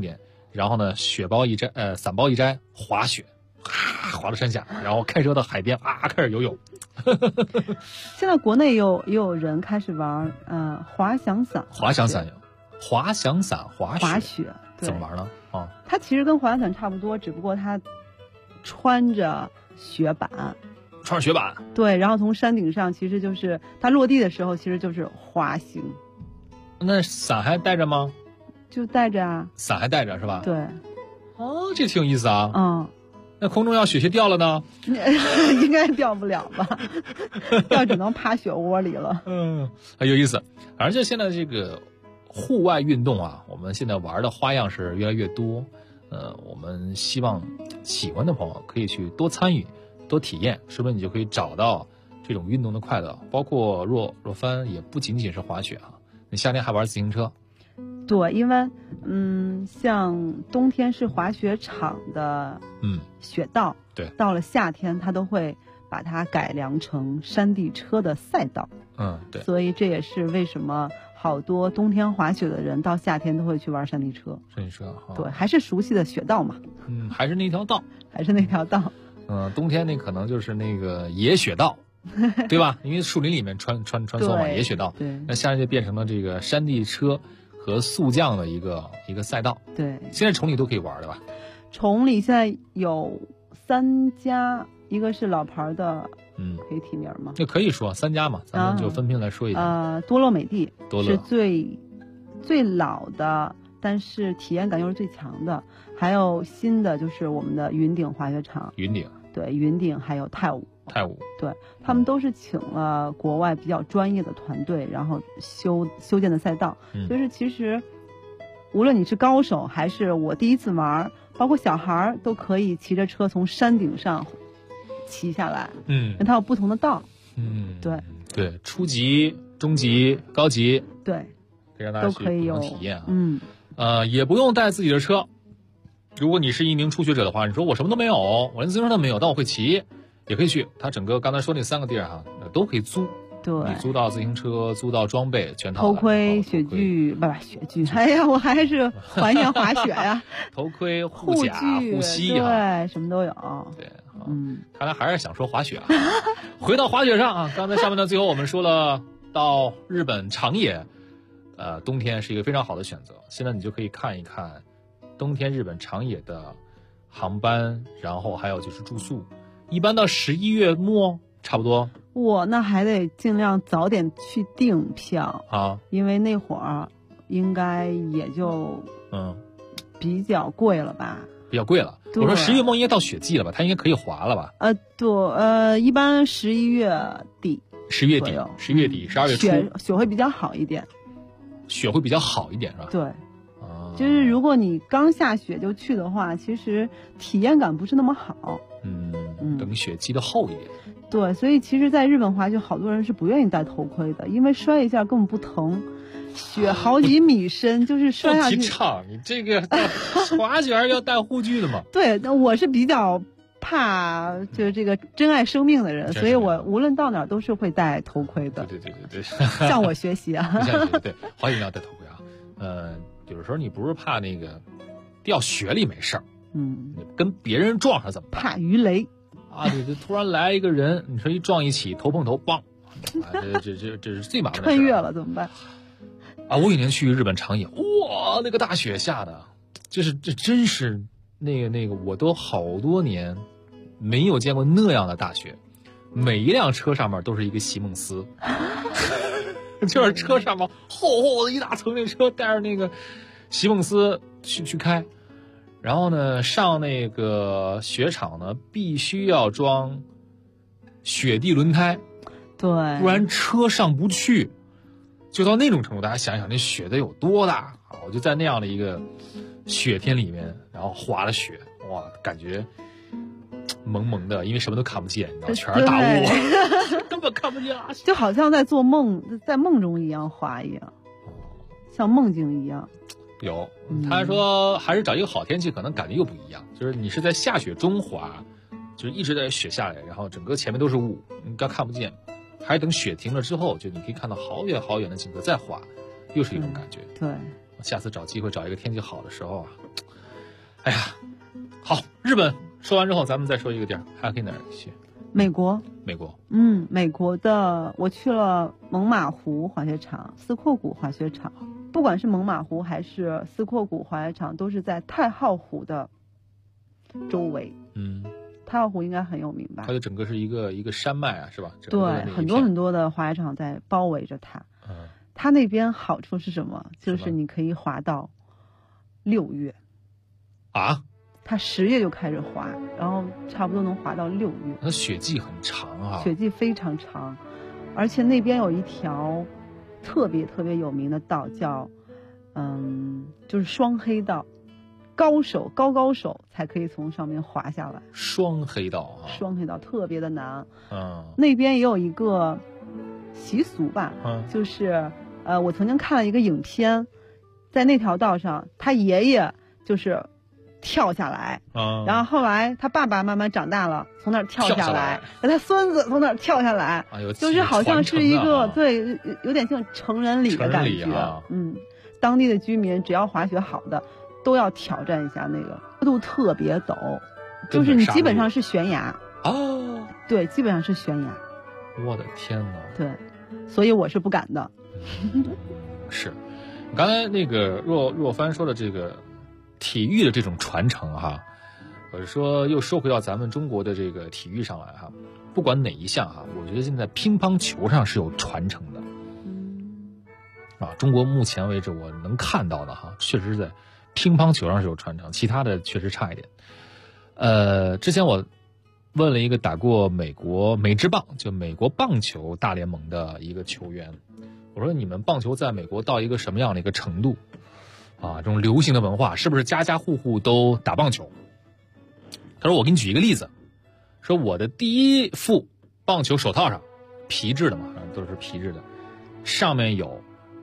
然后呢雪包一摘，伞包一摘，滑雪，滑到山下，然后开车到海边开始游泳。 现在国内也有人开始玩滑翔伞。 滑翔伞滑雪怎么玩呢？ 它其实跟滑翔伞差不多，只不过它穿着雪板。对，然后从山顶上，其实就是它落地的时候，其实就是滑行。 那伞还带着吗？ 就带着啊。 伞还带着是吧？ 对。 这挺有意思啊。那空中要雪鞋掉了呢？ 应该掉不了吧？掉只能趴雪窝里了。 很有意思。反正就现在这个户外运动啊，我们现在玩的花样是越来越多。我们希望喜欢的朋友可以去多参与、多体验，是不是你就可以找到这种运动的快乐？包括若帆也不仅仅是滑雪啊，你夏天还玩自行车。 对，因为像冬天是滑雪场的雪道， 对， 到了夏天它都会把它改良成山地车的赛道。 对， 所以这也是为什么好多冬天滑雪的人到夏天都会去玩山地车。对，还是熟悉的雪道嘛。 还是那条道。 冬天那可能就是那个野雪道。对吧？因为树林里面穿梭嘛，野雪道。 对， 那夏天就变成了这个山地车和速降的一个赛道。 对， 现在崇礼都可以玩的吧？ 崇礼现在有3家，一个是老牌的，可以提名吗？ 就可以说3家嘛，咱们就分别来说一下。 多乐美地是最老的，但是体验感又是最强的。还有新的就是我们的云顶滑雪场。对，云顶还有泰武，对，他们都是请了国外比较专业的团队，然后修建的赛道。就是其实无论你是高手还是我第一次玩，包括小孩都可以骑着车从山顶上骑下来。它有不同的道。 对，初级、中级、高级， 对， 可以让大家都可以有体验啊。也不用带自己的车。如果你是一名初学者的话，你说我什么都没有，我连自行车都没有，但我会骑，也可以去。它整个刚才说那3个地儿都可以租。 对， 你租到自行车，租到装备，全套。 头盔、雪具，不是雪具。哎呀，我还是怀念滑雪呀。 头盔、护甲、护膝， 对，什么都有。 对，看来还是想说滑雪啊。回到滑雪上啊，刚才上面呢，最后我们说了到日本长野，冬天是一个非常好的选择。现在你就可以看一看。冬天日本长野的航班，然后还有就是住宿，一般到11月末差不多。 那还得尽量早点去订票啊， 因为那会儿应该也就比较贵了吧？ 比较贵了。我说11月末应该到雪季了吧？它应该可以滑了吧？ 对，一般11月底。 11月底，12月初雪会比较好一点。 雪会比较好一点是吧？ 对。就是如果你刚下雪就去的话，其实体验感不是那么好。 等雪积的厚一点。 对，所以其实在日本滑雪好多人是不愿意戴头盔的，因为摔一下根本不疼，雪好几米深，就是摔下去。 不提倡，你这个滑雪还是要戴护具的嘛。 对，那我是比较怕就是这个珍爱生命的人，所以我无论到哪儿都是会戴头盔的。 对， 向我学习啊。 对，滑雪要戴头盔啊。有的时候你不是怕那个掉雪里没事儿，跟别人撞上怎么办？ 怕鱼雷啊！对，突然来一个人，你说一撞一起，头碰头，梆！这是最麻烦的事。 穿越了怎么办？ 我有一年去日本长野，哇，那个大雪下的，这真是那个，我都好多年没有见过那样的大雪，每一辆车上面都是一个席梦思。就是车上面厚厚的一大层，那车带着那个席梦思去开，然后呢上那个雪场呢必须要装雪地轮胎， 对， 不然车上不去。就到那种程度，大家想想那雪得有多大啊！我就在那样的一个雪天里面，然后滑了雪，哇，感觉蒙蒙的，因为什么都看不见，你知道，全是大雾，根本看不见啊， 就好像在做梦，在梦中一样滑一样，像梦境一样。 有，他说还是找一个好天气，可能感觉又不一样。就是你是在下雪中滑，就是一直在雪下来，然后整个前面都是雾，你刚看不见，还是等雪停了之后，就你可以看到好远好远的景色再滑，又是一种感觉。 对， 下次找机会找一个天气好的时候啊。 哎呀，好，日本说完之后，咱们再说一个地儿，还可以哪儿去？ 美国。 美国， 美国的我去了猛犸湖滑雪场、斯阔谷滑雪场，不管是猛犸湖还是斯阔谷滑雪场，都是在太浩湖的周围。太浩湖应该很有名吧？ 它的整个是一个山脉啊，是吧？ 对，很多很多的滑雪场在包围着它。它那边好处是什么？就是你可以滑到6月。 啊？ 它10月就开始滑，然后差不多能滑到6月。 那雪季很长啊。 雪季非常长，而且那边有一条特别特别有名的道，叫就是双黑道，高手才可以从上面滑下来。 双黑道啊。 双黑道特别的难。那边也有一个习俗吧，就是我曾经看了一个影片，在那条道上，他爷爷就是跳下来，然后后来他爸爸慢慢长大了，从那儿跳下来，他孙子从那儿跳下来，就是好像是一个对，有点像成人礼的感觉。当地的居民只要滑雪好的，都要挑战一下那个，坡度特别陡，就是你基本上是悬崖。对，基本上是悬崖。 我的天哪！ 对，所以我是不敢的。 是，刚才那个若帆说的这个体育的这种传承哈，我是说又说回到咱们中国的这个体育上来哈，不管哪一项哈，我觉得现在乒乓球上是有传承的。中国目前为止我能看到的哈，确实是在乒乓球上是有传承，其他的确实差一点。之前我问了一个打过美职棒，就美国棒球大联盟的一个球员，我说你们棒球在美国到一个什么样的一个程度啊？这种流行的文化是不是家家户户都打棒球？他说我给你举一个例子，说我的第一副棒球手套上，皮质的嘛，都是皮质的，上面有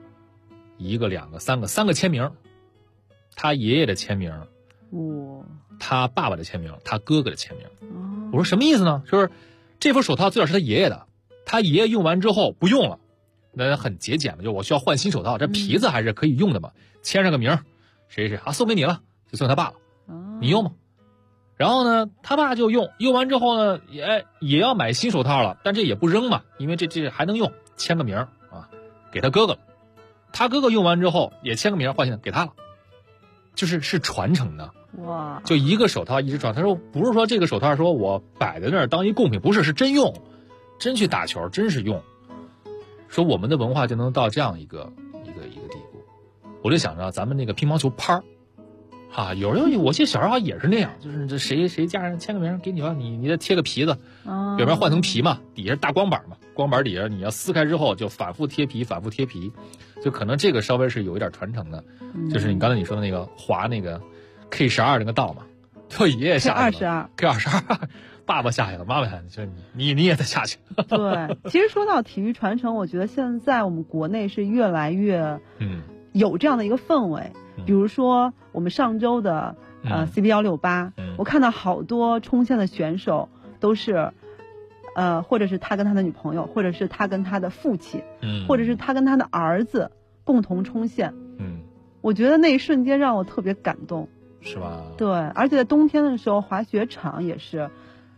1个、2个、3个签名，他爷爷的签名，他爸爸的签名，他哥哥的签名。我说什么意思呢？就是这副手套最早是他爷爷的，他爷爷用完之后不用了，那很节俭嘛，就我需要换新手套，这皮子还是可以用的嘛，签上个名，谁啊，送给你了，就送他爸了，你用吗？然后呢，他爸就用完之后呢，也要买新手套了，但这也不扔嘛，因为这还能用，签个名啊，给他哥哥了。他哥哥用完之后也签个名换新的给他了，是传承的。 哇！ 就一个手套一直传。他说不是说这个手套说我摆在那儿当一贡品，不是，是真用，真去打球，真是用。说我们的文化就能到这样一个地步。我就想着咱们那个乒乓球拍儿，有人我记得小时候也是那样，就是这谁家人签个名给你吧，你再贴个皮子，表面换层皮嘛，底下大光板嘛，光板底下你要撕开之后就反复贴皮，就可能这个稍微是有一点传承的，就是你刚才你说的那个滑那个 K12那个道嘛，就爷爷下去了 K22， 爸爸下去了，妈妈下去，就你也得下去。 对，其实说到体育传承，我觉得现在我们国内是越来越有这样的一个氛围。比如说我们上周的CP168，我看到好多冲线的选手都是或者是他跟他的女朋友，或者是他跟他的父亲，或者是他跟他的儿子共同冲线。我觉得那一瞬间让我特别感动。 是吧？对， 而且在冬天的时候，滑雪场也是，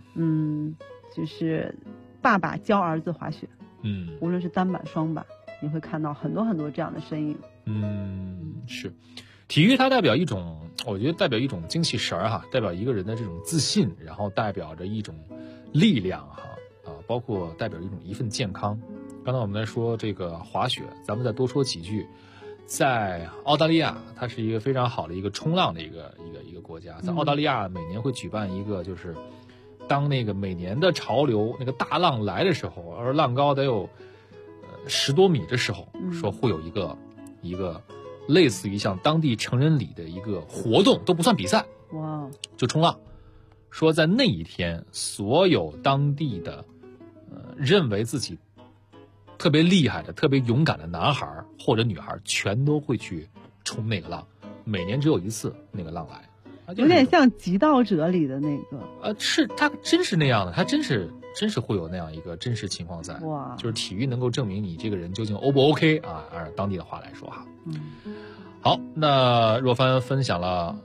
就是爸爸教儿子滑雪，无论是单板、双板，你会看到很多很多这样的身影。 是，体育它代表一种，我觉得代表一种精气神儿哈，代表一个人的这种自信，然后代表着一种力量哈，包括代表一份健康。刚才我们在说这个滑雪，咱们再多说几句。在澳大利亚，它是一个非常好的一个冲浪的一个国家。在澳大利亚每年会举办一个，就是当那个每年的潮流那个大浪来的时候，而浪高得有10多米的时候，说会有一个类似于像当地成人礼的一个活动，都不算比赛， 哇， 就冲浪。说在那一天，所有当地的认为自己特别厉害的、特别勇敢的男孩或者女孩，全都会去冲那个浪。每年只有一次那个浪来， 有点像《极道者》里的那个。 是他真是那样的，他真是会有那样一个真实情况在。 哇， 就是体育能够证明你这个人究竟 O 不 OK 啊？按照当地的话来说哈。好，那若帆分享了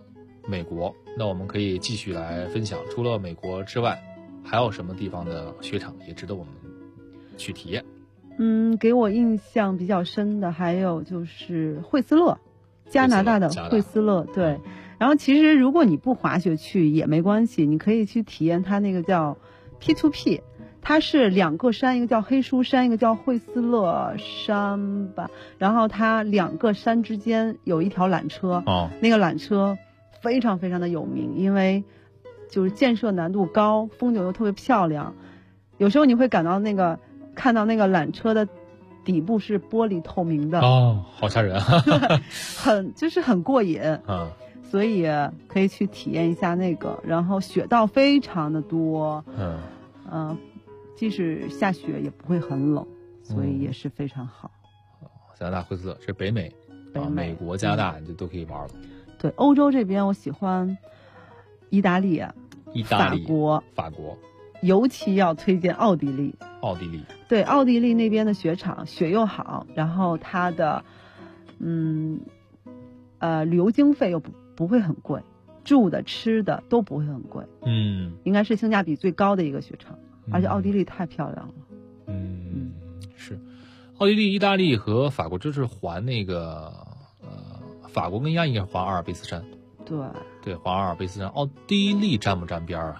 美国，那我们可以继续来分享，除了美国之外，还有什么地方的雪场也值得我们去体验？ 给我印象比较深的还有就是惠斯勒，加拿大的惠斯勒，对。然后其实如果你不滑雪去也没关系，你可以去体验它那个叫 P2P， 它是2个山，一个叫黑书山，一个叫惠斯勒山吧。然后它2个山之间有一条缆车，那个缆车非常非常的有名，因为就是建设难度高，风景又特别漂亮。有时候你会看到那个缆车的底部是玻璃透明的， 好吓人啊！ 就是很过瘾啊。所以可以去体验一下那个，然后雪道非常的多，即使下雪也不会很冷，所以也是非常好。 加拿大惠斯勒是北美，美国、加拿大你就都可以玩了。 对，欧洲这边我喜欢意大利、法国， 尤其要推荐奥地利。对，奥地利那边的雪场雪又好，然后它的旅游经费又不会很贵，住的吃的都不会很贵，应该是性价比最高的一个雪场，而且奥地利太漂亮了。 是，奥地利、意大利和法国就是环那个法国跟意大利应该环阿尔卑斯山，对，环阿尔卑斯山。奥地利沾不沾边啊？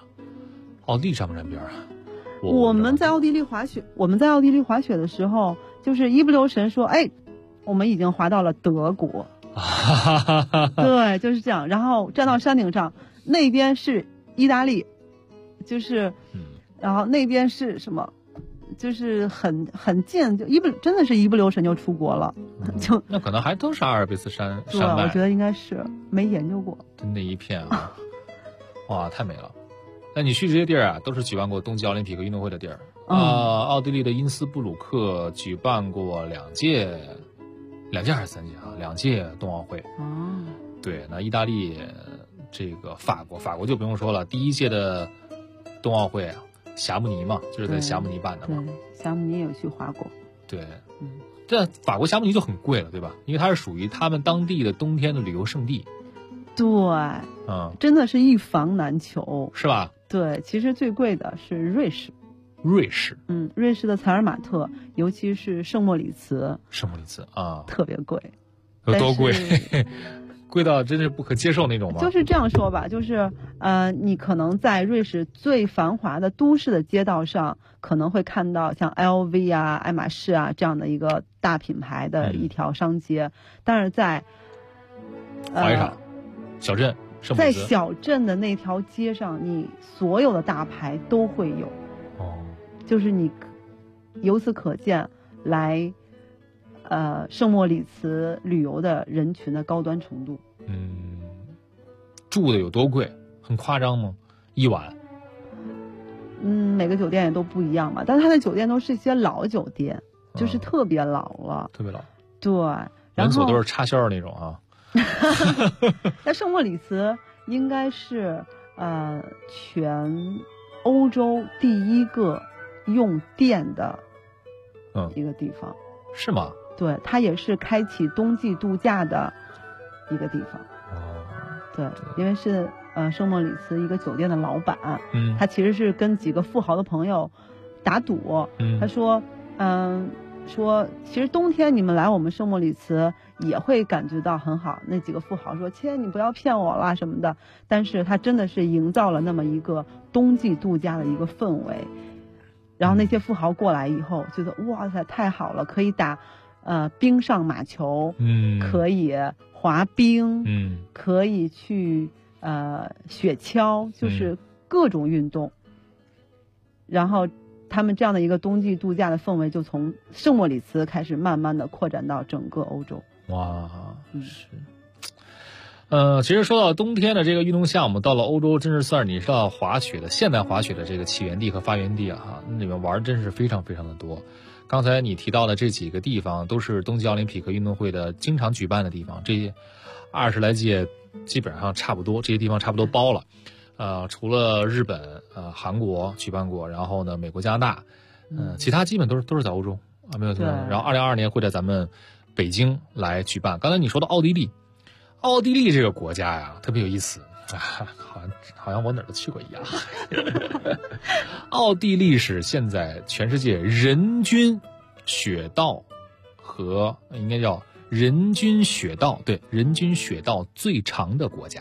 我们在奥地利滑雪的时候，就是一不留神说，我们已经滑到了德国。对，就是这样。然后站到山顶上，那边是意大利，然后那边是什么？就是很近，真的是一不留神就出国了。 那可能还都是阿尔卑斯山脉。我觉得应该是，没研究过。 那一片啊，哇，太美了。那你去这些地儿啊，都是举办过冬季奥林匹克运动会的地儿。奥地利的因斯布鲁克举办过2届还是3届啊？2届冬奥会。对，那意大利这个法国就不用说了，第1届的冬奥会啊，霞慕尼嘛，就是在霞慕尼办的嘛。 霞慕尼也有去滑过。 对，这法国霞慕尼就很贵了，对吧？因为它是属于他们当地的冬天的旅游胜地。 对，真的是一房难求， 是吧？ 对，其实最贵的是瑞士，瑞士的采尔马特，尤其是圣莫里茨啊， 特别贵。 有多贵？贵到真是不可接受那种吗？ 就是这样说吧，就是你可能在瑞士最繁华的都市的街道上，可能会看到像 LV 啊、爱马仕啊这样的一个大品牌的一条商街，但是在滑雪场、小镇。 在小镇的那条街上，你所有的大牌都会有，就是你由此可见来圣莫里茨旅游的人群的高端程度。 住的有多贵？很夸张吗？一晚？ 每个酒店也都不一样嘛，但是它的酒店都是一些老酒店，就是特别老了， 特别老。 对， 门锁都是插销那种啊。 在圣莫里茨应该是全欧洲第1个用电的一个地方。 是吗？ 对，它也是开启冬季度假的一个地方。对，因为是圣莫里茨一个酒店的老板，他其实是跟几个富豪的朋友打赌，他说其实冬天你们来我们圣莫里茨也会感觉到很好。那几个富豪说：“切，你不要骗我啦什么的。”但是他真的是营造了那么一个冬季度假的一个氛围。然后那些富豪过来以后，觉得哇塞，太好了，可以打冰上马球，可以滑冰，可以去雪橇，就是各种运动。然后他们这样的一个冬季度假的氛围，就从圣莫里茨开始慢慢的扩展到整个欧洲。 哇，是。其实说到冬天的这个运动项目，到了欧洲真是算是你知道滑雪的现代滑雪的这个起源地和发源地啊，那里面玩真是非常非常的多。刚才你提到的这几个地方都是冬季奥林匹克运动会的经常举办的地方，这些20来届基本上差不多，这些地方差不多包了。除了日本、韩国举办过，然后呢，美国、加拿大，其他基本都是在欧洲啊，没有。然后2022年会在咱们北京来举办。刚才你说的奥地利这个国家呀，特别有意思。 好像我哪儿都去过一样。奥地利是现在全世界人均雪道和应该叫人均雪道最长的国家。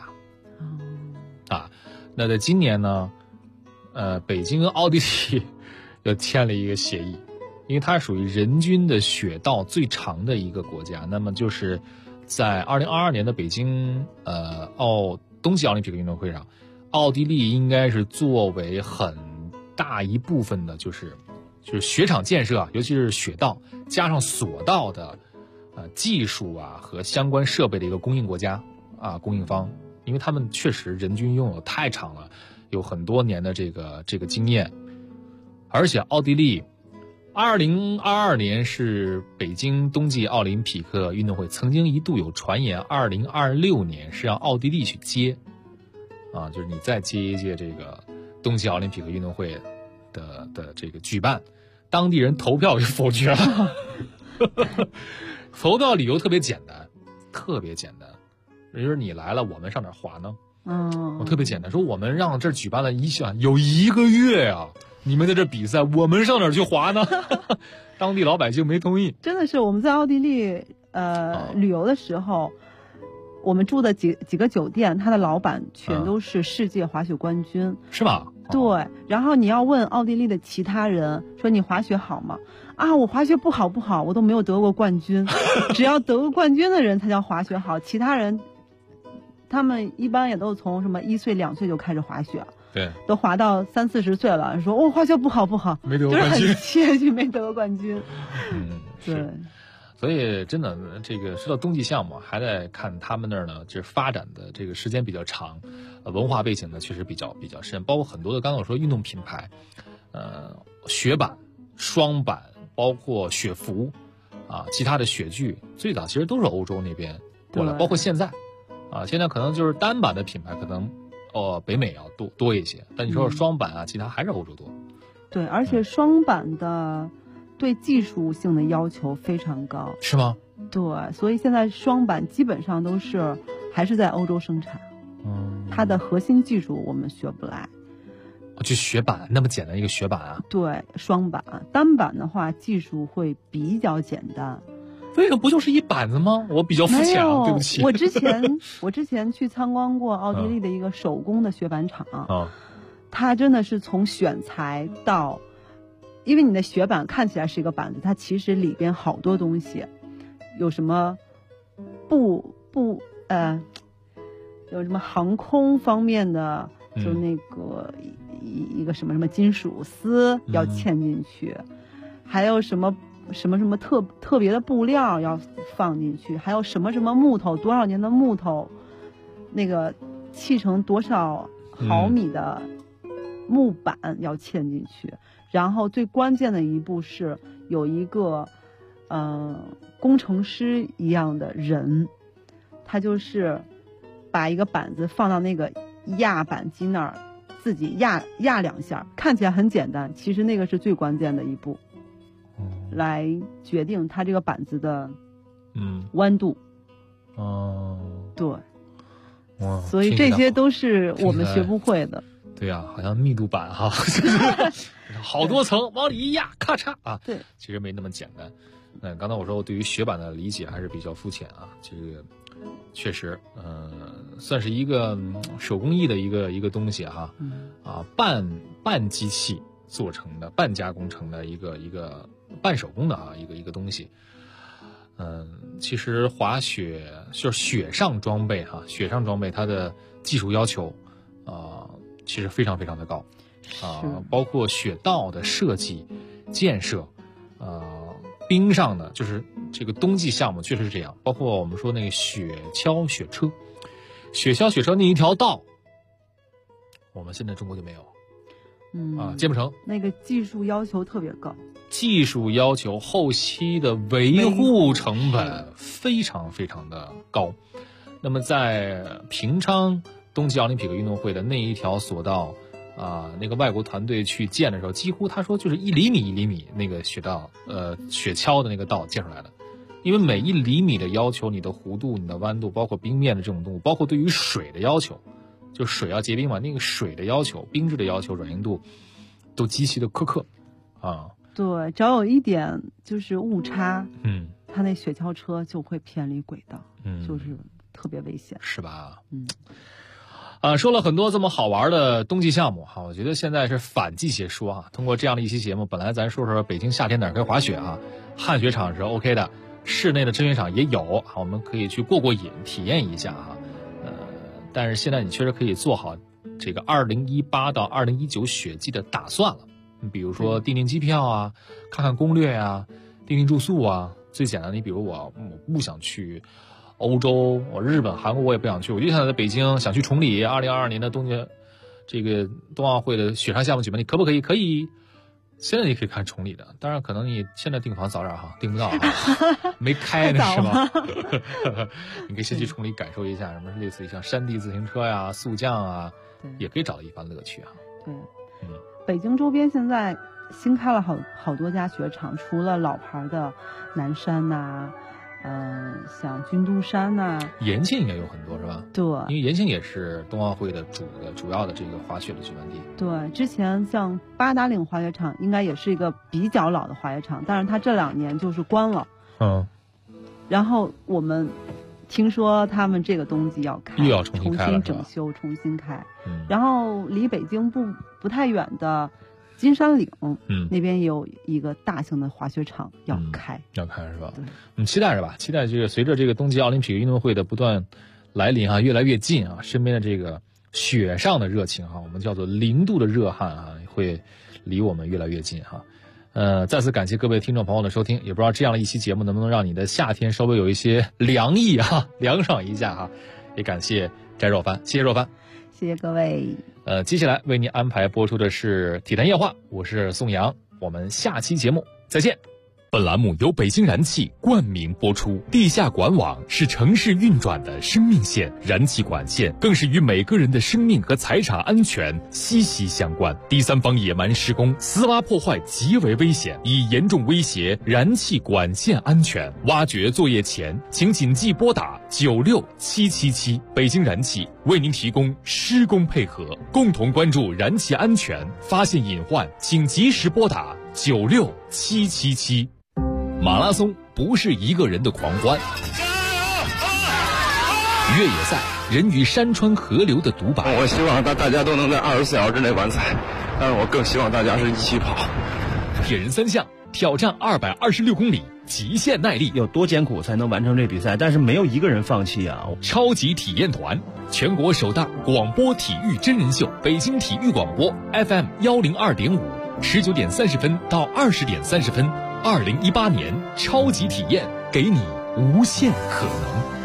那在今年呢，北京跟奥地利又签了一个协议，因为它属于人均的雪道最长的一个国家。那么就是在2022年的北京冬季奥林匹克运动会上，奥地利应该是作为很大一部分的就是雪场建设啊，尤其是雪道加上索道的技术啊和相关设备的一个供应国家啊，供应方，因为他们确实人均拥有太长了，有很多年的这个经验。而且奥地利2022年是北京冬季奥林匹克运动会，曾经一度有传言2026年是让奥地利去接啊，就是你再接一届这个冬季奥林匹克运动会的这个举办，当地人投票就否决了。投票理由特别简单，就是你来了，我们上哪儿滑呢？我特别简单，说我们让这儿举办了有1个月啊，你们在这比赛，我们上哪儿去滑呢？当地老百姓没同意。 真的是我们在奥地利旅游的时候，我们住的几个酒店，他的老板全都是世界滑雪冠军， 是吧？ 对。然后你要问奥地利的其他人说你滑雪好吗？我滑雪不好，我都没有得过冠军。只要得过冠军的人才叫滑雪好，其他人他们一般也都从什么1岁2岁就开始滑雪， 对， 都滑到30-40岁了，说滑雪不好， 没得过冠军， 就是很谦虚，没得过冠军。对。 所以真的这个说到冬季项目，还得看他们那儿呢，就是发展的这个时间比较长，文化背景呢确实比较深，包括很多的刚才我说运动品牌，雪板、双板，包括雪服啊，其他的雪具，最早其实都是欧洲那边过来，包括现在现在可能就是单板的品牌可能北美要多一些，但你说双板啊，其他还是欧洲多。 对，而且双板的对技术性的要求非常高。 是吗？ 对，所以现在双板基本上都是还是在欧洲生产。它的核心技术我们学不来。 就雪板那么简单一个雪板啊？ 对，双板。单板的话技术会比较简单。 为什么不就是一板子吗？我比较肤浅啊，对不起。 我之前去参观过奥地利的一个手工的雪板厂它真的是从选材到，因为你的雪板看起来是一个板子，它其实里边好多东西，有什么有什么航空方面的，就那个一个什么金属丝要嵌进去，还有什么特别的布料要放进去，还有什么木头，多少年的木头，那个砌成多少毫米的木板要嵌进去，然后最关键的一步是有一个工程师一样的人，他就是把一个板子放到那个压板机那儿，自己压2下，看起来很简单，其实那个是最关键的一步，来决定它这个板子的弯度。对，所以这些都是我们学不会的。 对呀，好像密度板哈，好多层往里一压，咔嚓啊！ 对， 其实没那么简单。刚才我说我对于雪板的理解还是比较肤浅啊，这个确实，算是一个手工艺的一个东西哈，半机器做成的，半加工成的一个半手工的一个东西。其实滑雪就是雪上装备它的技术要求其实非常非常的高包括雪道的设计建设冰上的就是这个冬季项目确实是这样，包括我们说那个雪橇雪车那一条道我们现在中国就没有建不成， 那个技术要求特别高， 技术要求后期的维护成本非常非常的高。那么在平昌冬季奥林匹克运动会的那一条索道那个外国团队去建的时候，几乎他说就是1厘米那个雪道雪橇的那个道建出来的，因为每1厘米的要求，你的弧度、你的弯度，包括冰面的这种动物，包括对于水的要求， 就水要结冰嘛，那个水的要求、冰质的要求、软硬度都极其的苛刻啊。 对，只要有一点就是误差，它那雪橇车就会偏离轨道，就是特别危险， 是吧？说了很多这么好玩的冬季项目哈，我觉得现在是反季节说啊。通过这样的一期节目，本来咱说说北京夏天哪儿可以滑雪啊，旱雪场是 OK 的，室内的真雪场也有，我们可以去过过瘾，体验一下哈。但是现在你确实可以做好这个2018到2019雪季的打算了。你比如说订机票啊，看看攻略啊，订住宿啊。最简单的，你比如我不想去欧洲，我日本、韩国我也不想去，我就想在北京，想去崇礼2022年的这个冬奥会的雪上项目举办，你可不可以？可以。现在你可以看崇礼的，当然可能你现在订房早点哈，订不到啊，没开呢是吧？你可以先去崇礼感受一下，什么类似于像山地自行车呀、速降啊，也可以找到一番乐趣啊。 对，北京周边现在新开了好多家雪场，除了老牌的南山呐、像君都山呐， 延庆应该有很多是吧？ 对， 因为延庆也是冬奥会的主要的这个滑雪的举办地。 对，之前像八达岭滑雪场应该也是一个比较老的滑雪场，但是它这2年就是关了。然后我们听说他们这个冬季要开， 又要重新开了， 重新整修，重新开。然后离北京不太远的金山岭，那边也有一个大型的滑雪场要开， 是吧？期待着吧，期待这个随着这个冬季奥林匹克运动会的不断来临啊，越来越近啊，身边的这个雪上的热情啊，我们叫做0度的热汗啊，会离我们越来越近哈。再次感谢各位听众朋友的收听，也不知道这样的一期节目能不能让你的夏天稍微有一些凉意啊，凉爽一下哈。也感谢翟若帆，谢谢若帆， 谢谢各位。 接下来为您安排播出的是体坛夜话，我是宋阳，我们下期节目再见。 本栏目由北京燃气冠名播出。地下管网是城市运转的生命线，燃气管线更是与每个人的生命和财产安全息息相关。第三方野蛮施工、私挖破坏极为危险，已严重威胁燃气管线安全。挖掘作业前，请谨记拨打96777。北京燃气为您提供施工配合，共同关注燃气安全，发现隐患请及时拨打96777。马拉松不是一个人的狂欢，越野赛人与山川河流的独白。 我希望大家都能在24小时之内完赛，但是我更希望大家是一起跑。 铁人3项挑战226公里，极限耐力， 有多艰苦才能完成这比赛？但是没有一个人放弃啊！ 超级体验团，全国首档广播体育真人秀，北京体育广播 FM 102.5，19点30分到20点30分。2018年超级体验，给你无限可能。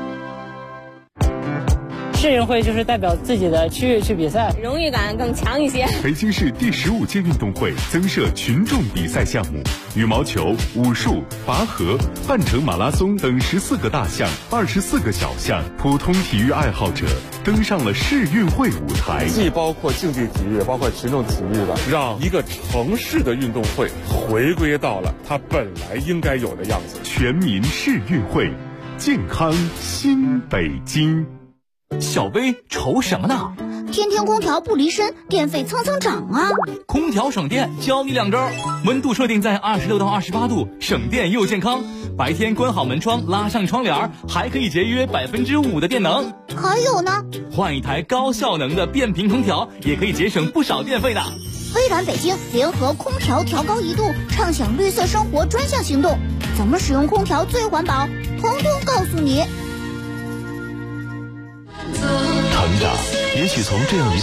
市运会就是代表自己的区域去比赛， 荣誉感更强一些。 北京市第15届运动会增设群众比赛项目，羽毛球、武术、拔河、半程马拉松等14个大项、24个小项，普通体育爱好者登上了市运会舞台。 既包括竞技体育，包括群众体育的，让一个城市的运动会回归到了它本来应该有的样子。 全民市运会，健康新北京。 小薇愁什么呢？ 天天空调不离身，电费蹭蹭涨啊！ 空调省电，教你2招：温度设定在26到28度，省电又健康。白天关好门窗，拉上窗帘，还可以节约5%的电能。 还有呢， 换一台高效能的变频空调，也可以节省不少电费的。 微软北京联合空调调高1度，畅享绿色生活专项行动，怎么使用空调最环保，通通告诉你。 成长也许从这样一